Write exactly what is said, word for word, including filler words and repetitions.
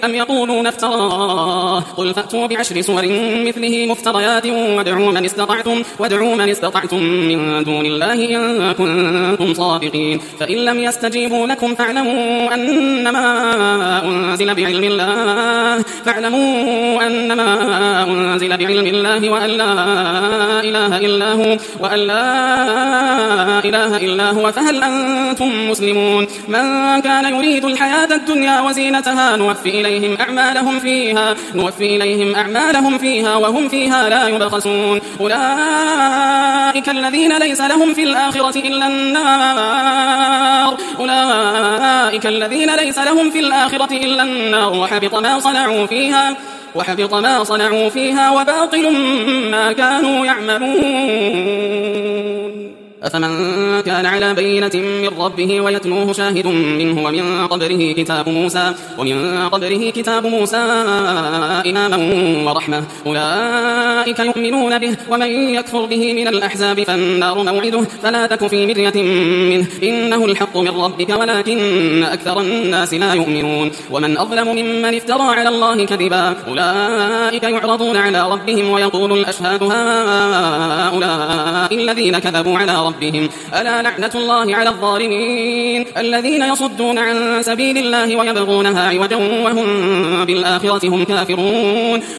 أم يقولون افتراه قل فأتوا بعشر سور مثله مفتريات وادعوا من استطعتم, وادعوا من استطعتم من دون الله إن كنتم صادقين فإن لم يستجيبوا لكم فاعلموا أنما أنزل بعلم الله فاعلموا أنما أنزل بعلم الله وأن لا إله إلا هو وأن لا إله إلا هو فهل أنتم مسلمون من كان يريد الحياة الدنيا وزينتها نوفي إليهم أعمالهم فيها نوفي إليهم أعمالهم فيها وهم فيها لا يبخسون أولئك الذين ليس لهم في الآخرة إلا النار أولئك الذين ليس لهم في الآخرة إلا النار وحبط ما صنعوا فيها وحبط ما صنعوا فيها وباطل ما كانوا يعملون أفمن كان على بينة من ربه ويتلوه شاهد منه ومن قبله كتاب موسى ومن قبله كتاب موسى إماما ورحمة أولئك يؤمنون به ومن يكفر به من الأحزاب فالنار موعده فلا تك في مرية منه إنه الحق من ربك ولكن أكثر الناس لا يؤمنون ومن أظلم ممن افترى على الله كذبا أولئك يعرضون على ربهم ويقول الأشهاد هؤلاء الذين كذبوا على ربهم ربهم ألا لعنة الله على الظالمين الذين يصدون عن سبيل الله ويبغونها عوجا وهم بالآخرة هم كافرون